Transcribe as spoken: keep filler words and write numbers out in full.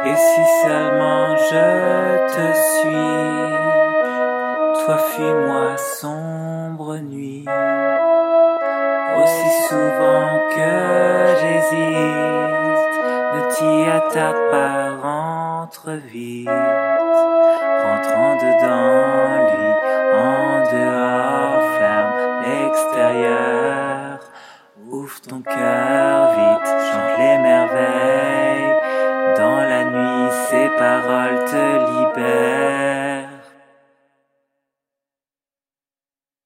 Et si seulement je te suis, toi fuis-moi sombre nuit. Aussi souvent que j'hésite, ne t'y attarde pas, rentre vite. Rentrant dedans, lui, en dehors, ferme l'extérieur. Ouvre ton cœur vite, chante les merveilles. Dans la nuit, ces paroles te libèrent.